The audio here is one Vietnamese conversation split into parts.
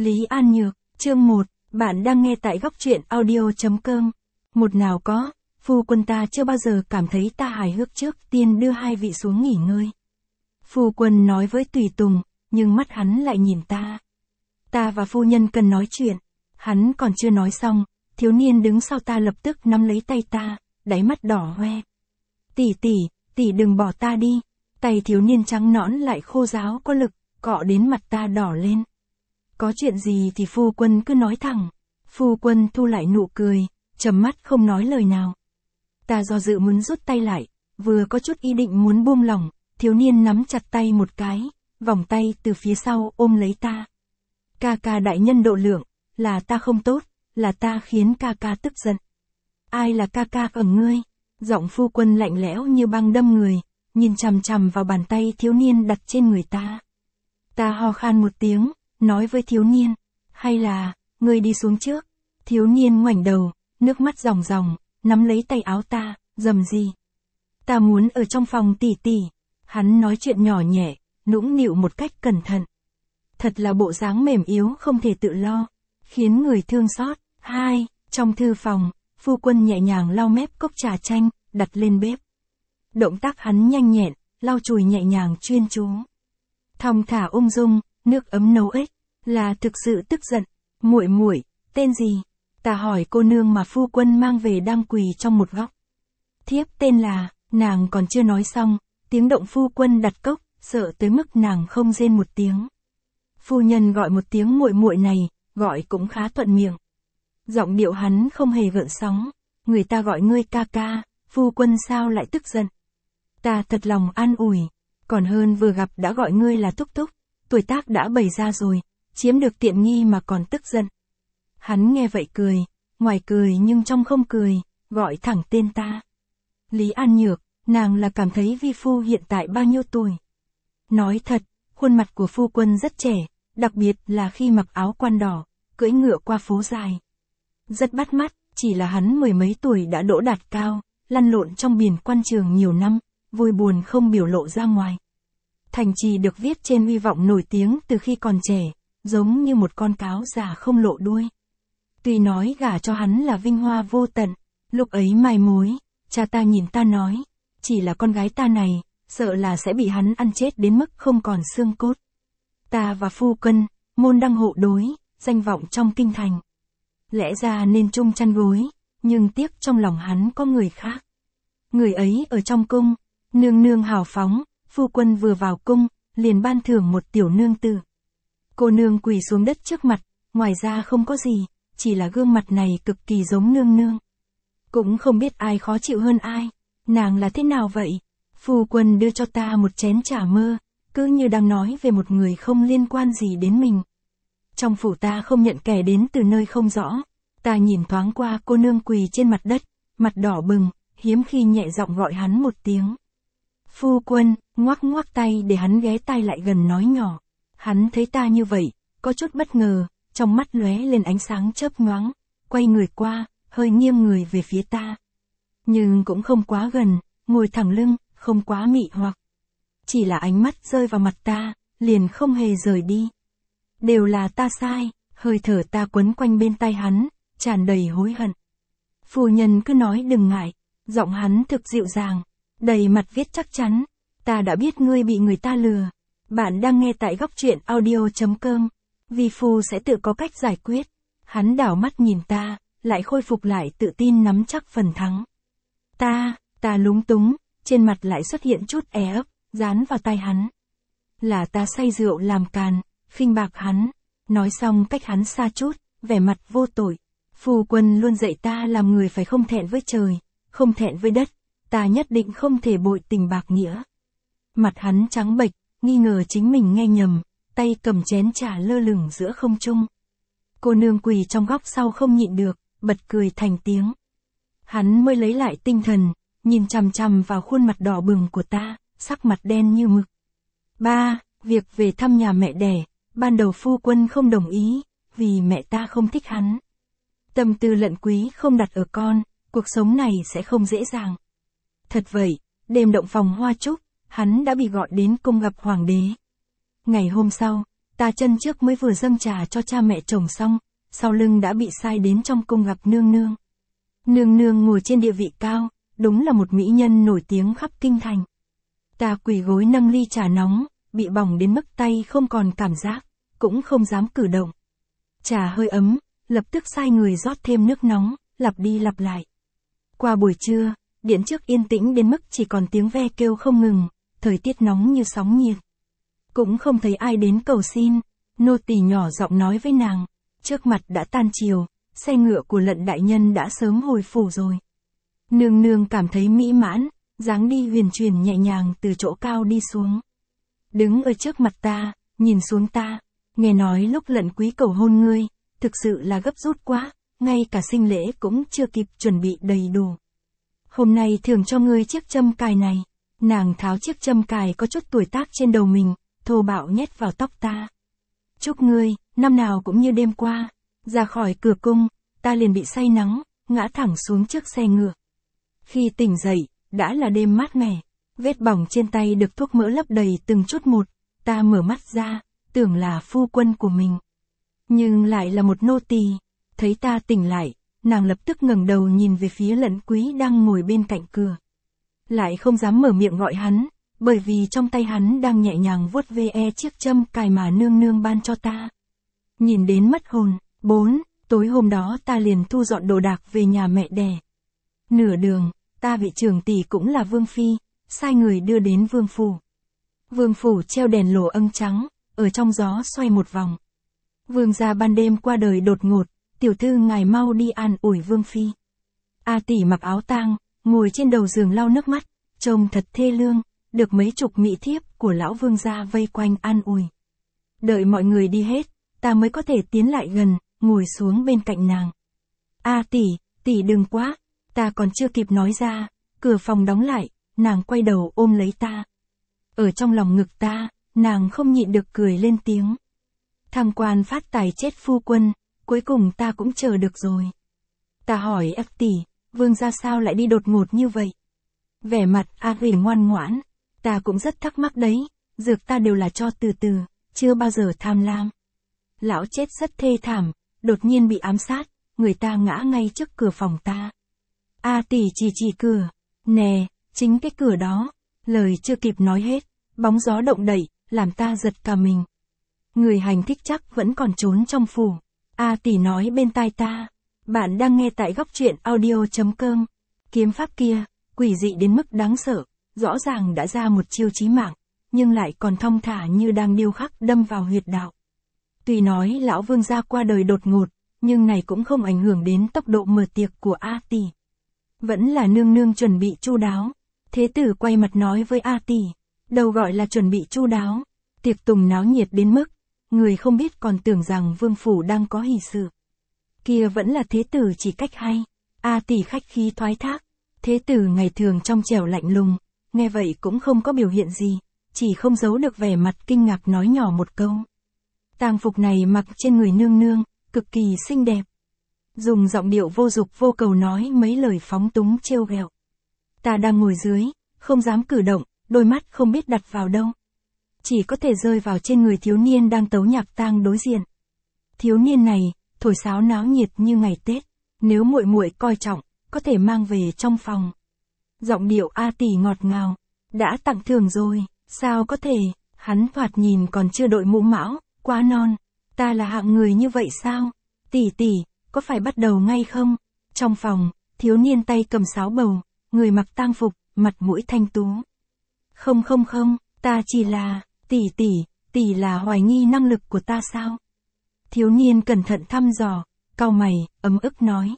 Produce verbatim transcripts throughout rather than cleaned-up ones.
Lý An Nhược, chương một, bạn đang nghe tại góc truyện audio chấm com. Một nào có, phu quân ta chưa bao giờ cảm thấy ta hài hước trước tiên đưa hai vị xuống nghỉ ngơi. Phu quân nói với tùy tùng, nhưng mắt hắn lại nhìn ta. Ta và phu nhân cần nói chuyện. Hắn còn chưa nói xong, thiếu niên đứng sau ta lập tức nắm lấy tay ta, đáy mắt đỏ hoe. Tỷ tỷ, tỷ đừng bỏ ta đi. Tay thiếu niên trắng nõn lại khô ráo có lực, cọ đến mặt ta đỏ lên. Có chuyện gì thì phu quân cứ nói thẳng. Phu quân thu lại nụ cười, trầm mắt không nói lời nào. Ta do dự muốn rút tay lại, vừa có chút ý định muốn buông lỏng, thiếu niên nắm chặt tay một cái, vòng tay từ phía sau ôm lấy ta. Ca ca đại nhân độ lượng, là ta không tốt, là ta khiến ca ca tức giận. Ai là ca ca ở ngươi? Giọng phu quân lạnh lẽo như băng đâm người, nhìn chằm chằm vào bàn tay thiếu niên đặt trên người ta. Ta ho khan một tiếng, nói với thiếu niên, hay là, ngươi đi xuống trước. Thiếu niên ngoảnh đầu, nước mắt ròng ròng, nắm lấy tay áo ta, rầm gì. Ta muốn ở trong phòng tỷ tỷ. Hắn nói chuyện nhỏ nhẹ, nũng nịu một cách cẩn thận. Thật là bộ dáng mềm yếu không thể tự lo, khiến người thương xót. Hai, trong thư phòng, phu quân nhẹ nhàng lau mép cốc trà chanh, đặt lên bếp. Động tác hắn nhanh nhẹn, lau chùi nhẹ nhàng chuyên chú. Thong thả ung dung, nước ấm nấu ếch, là thực sự tức giận. Muội muội, tên gì? Ta hỏi cô nương mà phu quân mang về đang quỳ trong một góc. Thiếp tên là, nàng còn chưa nói xong, tiếng động phu quân đặt cốc, sợ tới mức nàng không rên một tiếng. Phu nhân gọi một tiếng muội muội này, gọi cũng khá thuận miệng. Giọng điệu hắn không hề gợn sóng, người ta gọi ngươi ca ca, phu quân sao lại tức giận. Ta thật lòng an ủi, còn hơn vừa gặp đã gọi ngươi là thúc thúc, tuổi tác đã bày ra rồi, chiếm được tiện nghi mà còn tức giận. Hắn nghe vậy cười, ngoài cười nhưng trong không cười, gọi thẳng tên ta. Lý An Nhược, nàng là cảm thấy vi phu hiện tại bao nhiêu tuổi? Nói thật, khuôn mặt của phu quân rất trẻ, đặc biệt là khi mặc áo quan đỏ, cưỡi ngựa qua phố dài. Rất bắt mắt, chỉ là hắn mười mấy tuổi đã đỗ đạt cao, lăn lộn trong biển quan trường nhiều năm, vui buồn không biểu lộ ra ngoài. Thành trì được viết trên uy vọng nổi tiếng từ khi còn trẻ, giống như một con cáo già không lộ đuôi. Tuy nói gả cho hắn là vinh hoa vô tận, lúc ấy mai mối, cha ta nhìn ta nói, chỉ là con gái ta này, sợ là sẽ bị hắn ăn chết đến mức không còn xương cốt. Ta và phu quân, môn đăng hộ đối, danh vọng trong kinh thành. Lẽ ra nên chung chăn gối, nhưng tiếc trong lòng hắn có người khác. Người ấy ở trong cung, nương nương hào phóng, phu quân vừa vào cung, liền ban thưởng một tiểu nương tử. Cô nương quỳ xuống đất trước mặt, ngoài ra không có gì, chỉ là gương mặt này cực kỳ giống nương nương. Cũng không biết ai khó chịu hơn ai, nàng là thế nào vậy? Phu quân đưa cho ta một chén trà mơ, cứ như đang nói về một người không liên quan gì đến mình. Trong phủ ta không nhận kẻ đến từ nơi không rõ, ta nhìn thoáng qua cô nương quỳ trên mặt đất, mặt đỏ bừng, hiếm khi nhẹ giọng gọi hắn một tiếng. Phu quân, ngoắc ngoắc tay để hắn ghé tai lại gần nói nhỏ. Hắn thấy ta như vậy, có chút bất ngờ, trong mắt lóe lên ánh sáng chớp nhoáng, quay người qua, hơi nghiêng người về phía ta. Nhưng cũng không quá gần, ngồi thẳng lưng, không quá mị hoặc. Chỉ là ánh mắt rơi vào mặt ta, liền không hề rời đi. Đều là ta sai, hơi thở ta quấn quanh bên tai hắn, tràn đầy hối hận. Phu nhân cứ nói đừng ngại, giọng hắn thực dịu dàng, đầy mặt viết chắc chắn. Ta đã biết ngươi bị người ta lừa. Bạn đang nghe tại góc truyện audio chấm com. Vi phu sẽ tự có cách giải quyết. Hắn đảo mắt nhìn ta, lại khôi phục lại tự tin nắm chắc phần thắng. Ta, ta lúng túng, trên mặt lại xuất hiện chút e ấp, dán vào tay hắn. Là ta say rượu làm càn, khinh bạc hắn. Nói xong cách hắn xa chút, vẻ mặt vô tội. Phu quân luôn dạy ta làm người phải không thẹn với trời, không thẹn với đất. Ta nhất định không thể bội tình bạc nghĩa. Mặt hắn trắng bệch, nghi ngờ chính mình nghe nhầm, tay cầm chén trà lơ lửng giữa không trung. Cô nương quỳ trong góc sau không nhịn được, bật cười thành tiếng. Hắn mới lấy lại tinh thần, nhìn chằm chằm vào khuôn mặt đỏ bừng của ta, sắc mặt đen như mực. Ba, việc về thăm nhà mẹ đẻ, ban đầu phu quân không đồng ý, vì mẹ ta không thích hắn. Tâm tư lận quý không đặt ở con, cuộc sống này sẽ không dễ dàng. Thật vậy, đêm động phòng hoa trúc, hắn đã bị gọi đến cung gặp hoàng đế. Ngày hôm sau, Ta chân trước mới vừa dâng trà cho cha mẹ chồng xong, sau lưng đã bị sai đến trong cung gặp nương nương. Nương nương ngồi trên địa vị cao, đúng là một mỹ nhân nổi tiếng khắp kinh thành. Ta quỳ gối nâng ly trà nóng, bị bỏng đến mức tay không còn cảm giác, cũng không dám cử động. Trà hơi ấm, lập tức sai người rót thêm nước nóng, lặp đi lặp lại. Qua buổi trưa, điện trước yên tĩnh đến mức chỉ còn tiếng ve kêu không ngừng, thời tiết nóng như sóng nhiệt. Cũng không thấy ai đến cầu xin, nô tỳ nhỏ giọng nói với nàng, trước mặt đã tan chiều, xe ngựa của Lận đại nhân đã sớm hồi phủ rồi. Nương nương cảm thấy mỹ mãn, dáng đi huyền chuyển nhẹ nhàng từ chỗ cao đi xuống. Đứng ở trước mặt ta, nhìn xuống ta, nghe nói lúc Lận quý cầu hôn ngươi, thực sự là gấp rút quá, ngay cả sinh lễ cũng chưa kịp chuẩn bị đầy đủ. Hôm nay thường cho ngươi chiếc châm cài này. Nàng tháo chiếc châm cài có chút tuổi tác trên đầu mình, thô bạo nhét vào tóc ta. Chúc ngươi, năm nào cũng như đêm qua. Ra khỏi cửa cung, ta liền bị say nắng, ngã thẳng xuống trước xe ngựa. Khi tỉnh dậy, đã là đêm mát mẻ. Vết bỏng trên tay được thuốc mỡ lấp đầy từng chút một. Ta mở mắt ra, tưởng là phu quân của mình. Nhưng lại là một nô tỳ. Thấy ta tỉnh lại, nàng lập tức ngẩng đầu nhìn về phía Lận quý đang ngồi bên cạnh cửa. Lại không dám mở miệng gọi hắn, bởi vì trong tay hắn đang nhẹ nhàng vuốt ve chiếc châm cài mà nương nương ban cho ta. Nhìn đến mất hồn. Bốn, tối hôm đó ta liền thu dọn đồ đạc về nhà mẹ đẻ. Nửa đường, ta bị trưởng tỷ cũng là vương phi, sai người đưa đến vương phủ. Vương phủ treo đèn lồ âng trắng, ở trong gió xoay một vòng. Vương gia ban đêm qua đời đột ngột, tiểu thư ngài mau đi an ủi vương phi. A tỷ mặc áo tang, ngồi trên đầu giường lau nước mắt, trông thật thê lương, được mấy chục mỹ thiếp của lão vương gia vây quanh an ủi. Đợi mọi người đi hết, ta mới có thể tiến lại gần, ngồi xuống bên cạnh nàng. A tỷ, tỷ đừng quá, ta còn chưa kịp nói ra, cửa phòng đóng lại, nàng quay đầu ôm lấy ta. Ở trong lòng ngực ta, nàng không nhịn được cười lên tiếng. Thằng quan phát tài chết phu quân, cuối cùng ta cũng chờ được rồi. Ta hỏi ép tỷ, vương gia sao lại đi đột ngột như vậy? Vẻ mặt A Huyền ngoan ngoãn, ta cũng rất thắc mắc đấy, dược ta đều là cho từ từ, chưa bao giờ tham lam. Lão chết rất thê thảm, đột nhiên bị ám sát, người ta ngã ngay trước cửa phòng ta. A tỷ chỉ chỉ cửa, nè, chính cái cửa đó, lời chưa kịp nói hết, bóng gió động đậy, làm ta giật cả mình. Người hành thích chắc vẫn còn trốn trong phủ. A tỷ nói bên tai ta, bạn đang nghe tại góc truyện audio chấm com. Kiếm pháp kia, quỷ dị đến mức đáng sợ, rõ ràng đã ra một chiêu chí mạng, nhưng lại còn thong thả như đang điêu khắc đâm vào huyệt đạo. Tuy nói lão vương gia qua đời đột ngột, nhưng này cũng không ảnh hưởng đến tốc độ mở tiệc của A tỷ. Vẫn là nương nương chuẩn bị chu đáo. Thế tử quay mặt nói với A tỷ, đâu gọi là chuẩn bị chu đáo, tiệc tùng náo nhiệt đến mức, người không biết còn tưởng rằng vương phủ đang có hỷ sự. Kia vẫn là thế tử chỉ cách hay. A tỷ khách khí thoái thác. Thế tử ngày thường trong trẻo lạnh lùng, nghe vậy cũng không có biểu hiện gì, chỉ không giấu được vẻ mặt kinh ngạc nói nhỏ một câu. Tang phục này mặc trên người nương nương, cực kỳ xinh đẹp. Dùng giọng điệu vô dục vô cầu nói mấy lời phóng túng trêu ghẹo. Ta đang ngồi dưới, không dám cử động, đôi mắt không biết đặt vào đâu. Chỉ có thể rơi vào trên người thiếu niên đang tấu nhạc tang đối diện. Thiếu niên này, thổi sáo náo nhiệt như ngày Tết, nếu muội muội coi trọng, có thể mang về trong phòng. Giọng điệu A tỷ ngọt ngào, đã tặng thưởng rồi, sao có thể, hắn thoạt nhìn còn chưa đội mũ mão, quá non, ta là hạng người như vậy sao? Tỷ tỷ, có phải bắt đầu ngay không? Trong phòng, thiếu niên tay cầm sáo bầu, người mặc tang phục, mặt mũi thanh tú. Không không không, ta chỉ là, tỷ tỷ, tỷ là hoài nghi năng lực của ta sao? Thiếu niên cẩn thận thăm dò, cau mày, ấm ức nói.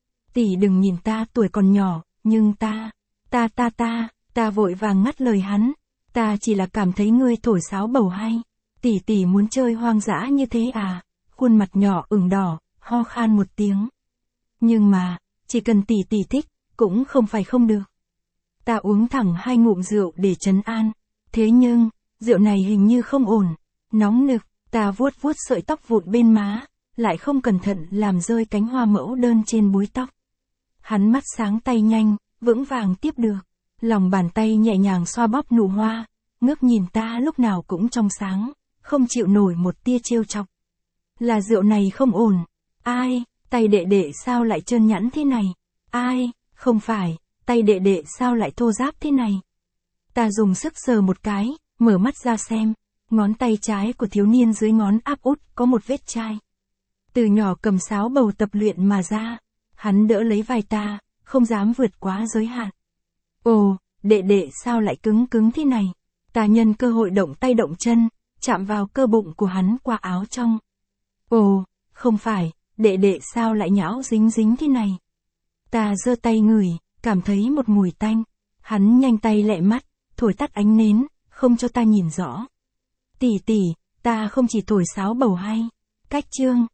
Tỷ đừng nhìn ta tuổi còn nhỏ, nhưng ta, ta ta ta, ta vội vàng ngắt lời hắn. Ta chỉ là cảm thấy ngươi thổi sáo bầu hay. Tỷ tỷ muốn chơi hoang dã như thế à? Khuôn mặt nhỏ ửng đỏ, ho khan một tiếng. Nhưng mà, chỉ cần tỷ tỷ thích, cũng không phải không được. Ta uống thẳng hai ngụm rượu để trấn an. Thế nhưng, rượu này hình như không ổn. Nóng nực, ta vuốt vuốt sợi tóc vụn bên má, lại không cẩn thận làm rơi cánh hoa mẫu đơn trên búi tóc. Hắn mắt sáng tay nhanh, vững vàng tiếp được. Lòng bàn tay nhẹ nhàng xoa bóp nụ hoa, ngước nhìn ta lúc nào cũng trong sáng, không chịu nổi một tia trêu chọc. Là rượu này không ổn. Ai, tay đệ đệ sao lại trơn nhẵn thế này? Ai, không phải, tay đệ đệ sao lại thô ráp thế này? Ta dùng sức sờ một cái, mở mắt ra xem, ngón tay trái của thiếu niên dưới ngón áp út có một vết chai. Từ nhỏ cầm sáo bầu tập luyện mà ra, hắn đỡ lấy vai ta, không dám vượt quá giới hạn. Ồ, đệ đệ sao lại cứng cứng thế này? Ta nhân cơ hội động tay động chân, chạm vào cơ bụng của hắn qua áo trong. Ồ, không phải, đệ đệ sao lại nhão dính dính thế này? Ta giơ tay ngửi, cảm thấy một mùi tanh. Hắn nhanh tay lẹ mắt, thổi tắt ánh nến, không cho ta nhìn rõ. Tỷ tỷ, ta không chỉ thổi sáo bầu hay. Cách chương.